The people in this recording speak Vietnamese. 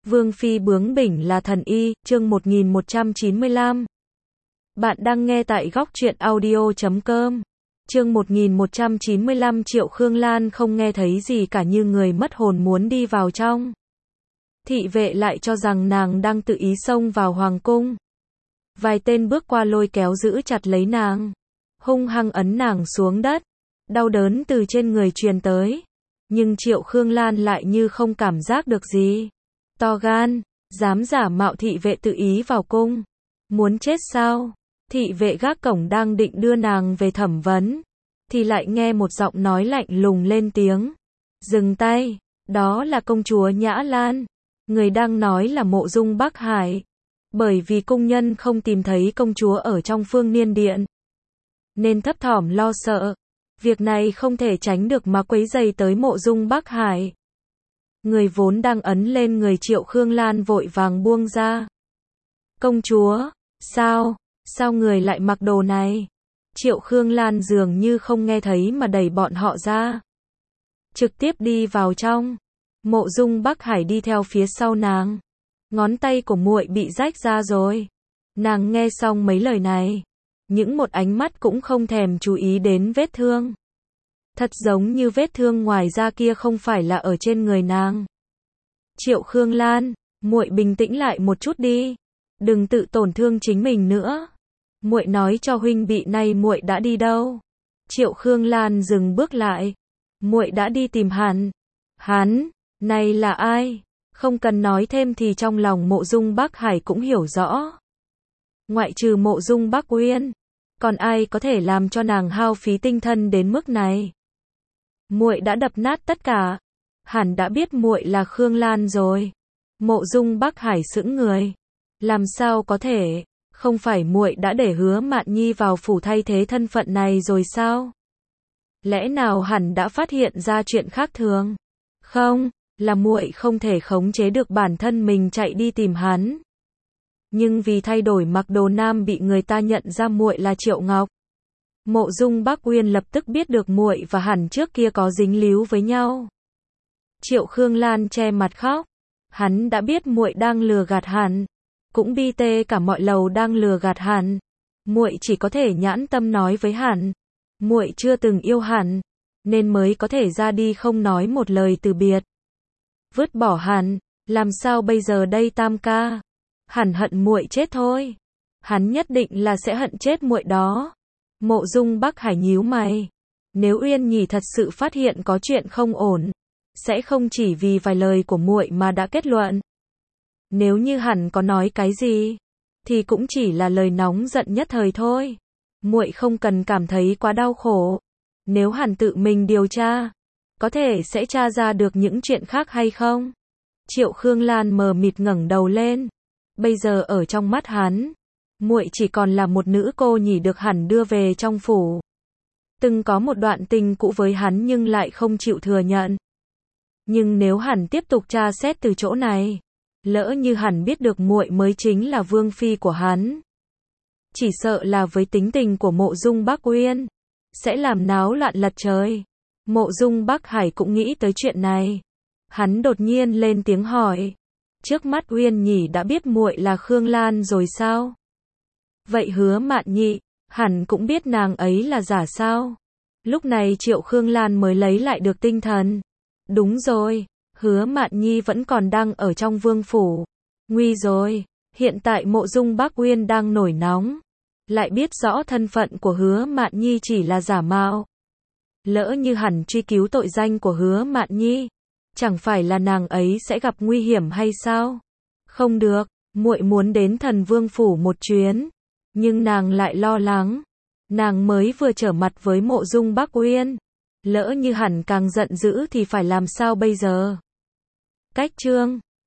Vương phi bướng bỉnh là thần y, chương 1195. Bạn đang nghe tại góc truyện audio.com. Chương 1195. Triệu Khương Lan không nghe thấy gì cả, như người mất hồn muốn đi vào trong. Thị vệ lại cho rằng nàng đang tự ý xông vào hoàng cung. Vài tên bước qua lôi kéo giữ chặt lấy nàng, hung hăng ấn nàng xuống đất. Đau đớn từ trên người truyền tới, nhưng Triệu Khương Lan lại như không cảm giác được gì. To gan, dám giả mạo thị vệ tự ý vào cung. Muốn chết sao? Thị vệ gác cổng đang định đưa nàng về thẩm vấn, thì lại nghe một giọng nói lạnh lùng lên tiếng. Dừng tay, đó là công chúa Nhã Lan. Người đang nói là Mộ Dung Bắc Hải. Bởi vì cung nhân không tìm thấy công chúa ở trong Phương Niên Điện, nên thấp thỏm lo sợ. Việc này không thể tránh được mà quấy rầy tới Mộ Dung Bắc Hải. Người vốn đang ấn lên người Triệu Khương Lan vội vàng buông ra. Công chúa, sao người lại mặc đồ này? Triệu Khương Lan dường như không nghe thấy mà đẩy bọn họ ra, trực tiếp đi vào trong. Mộ Dung Bắc Hải đi theo phía sau nàng. Ngón tay của muội bị rách ra rồi. Nàng nghe xong mấy lời này, những một ánh mắt cũng không thèm chú ý đến vết thương. Thật giống như vết thương ngoài da kia không phải là ở trên người nàng. Triệu Khương Lan, muội bình tĩnh lại một chút đi, đừng tự tổn thương chính mình nữa. Muội nói cho huynh bị nay muội đã đi đâu? Triệu Khương Lan dừng bước lại. Muội đã đi tìm hắn, này là ai? Không cần nói thêm thì trong lòng Mộ Dung Bắc Hải cũng hiểu rõ. Ngoại trừ Mộ Dung Bắc Uyên, còn ai có thể làm cho nàng hao phí tinh thân đến mức này? Muội đã đập nát tất cả. Hẳn đã biết muội là Khương Lan rồi. Mộ Dung Bắc Hải sững người. Làm sao có thể? Không phải muội đã để Hứa Mạn Nhi vào phủ thay thế thân phận này rồi sao? Lẽ nào hẳn đã phát hiện ra chuyện khác thường? Không, là muội không thể khống chế được bản thân mình chạy đi tìm hắn. Nhưng vì thay đổi mặc đồ nam bị người ta nhận ra muội là Triệu Ngọc. Mộ Dung Bắc Uyên lập tức biết được muội và hắn trước kia có dính líu với nhau. Triệu Khương Lan che mặt khóc. Hắn đã biết muội đang lừa gạt hắn, cũng bi tê cả mọi lầu đang lừa gạt hắn. Muội chỉ có thể nhãn tâm nói với hắn, muội chưa từng yêu hắn, nên mới có thể ra đi không nói một lời từ biệt. Vứt bỏ hắn, làm sao bây giờ đây tam ca? Hắn hận muội chết thôi. Hắn nhất định là sẽ hận chết muội đó. Mộ Dung Bắc Hải nhíu mày. Nếu Uyên Nhi thật sự phát hiện có chuyện không ổn, sẽ không chỉ vì vài lời của muội mà đã kết luận. Nếu như hắn có nói cái gì, thì cũng chỉ là lời nóng giận nhất thời thôi. Muội không cần cảm thấy quá đau khổ. Nếu hắn tự mình điều tra, có thể sẽ tra ra được những chuyện khác hay không? Triệu Khương Lan mờ mịt ngẩng đầu lên. Bây giờ ở trong mắt hắn, muội chỉ còn là một nữ cô nhỉ được hắn đưa về trong phủ. Từng có một đoạn tình cũ với hắn nhưng lại không chịu thừa nhận. Nhưng nếu hắn tiếp tục tra xét từ chỗ này, lỡ như hắn biết được muội mới chính là vương phi của hắn, chỉ sợ là với tính tình của Mộ Dung Bắc Uyên, sẽ làm náo loạn lật trời. Mộ Dung Bắc Hải cũng nghĩ tới chuyện này. Hắn đột nhiên lên tiếng hỏi. Trước mắt Uyên Nhi đã biết muội là Khương Lan rồi sao? Vậy Hứa Mạn Nhi, hẳn cũng biết nàng ấy là giả sao? Lúc này Triệu Khương Lan mới lấy lại được tinh thần. Đúng rồi, Hứa Mạn Nhi vẫn còn đang ở trong vương phủ. Nguy rồi, hiện tại Mộ Dung Bắc Uyên đang nổi nóng. Lại biết rõ thân phận của Hứa Mạn Nhi chỉ là giả mạo. Lỡ như hẳn truy cứu tội danh của Hứa Mạn Nhi, chẳng phải là nàng ấy sẽ gặp nguy hiểm hay sao? Không được, muội muốn đến Thần Vương phủ một chuyến, nhưng nàng lại lo lắng. Nàng mới vừa trở mặt với Mộ Dung Bắc Uyên, lỡ như hẳn càng giận dữ thì phải làm sao bây giờ? Cách chương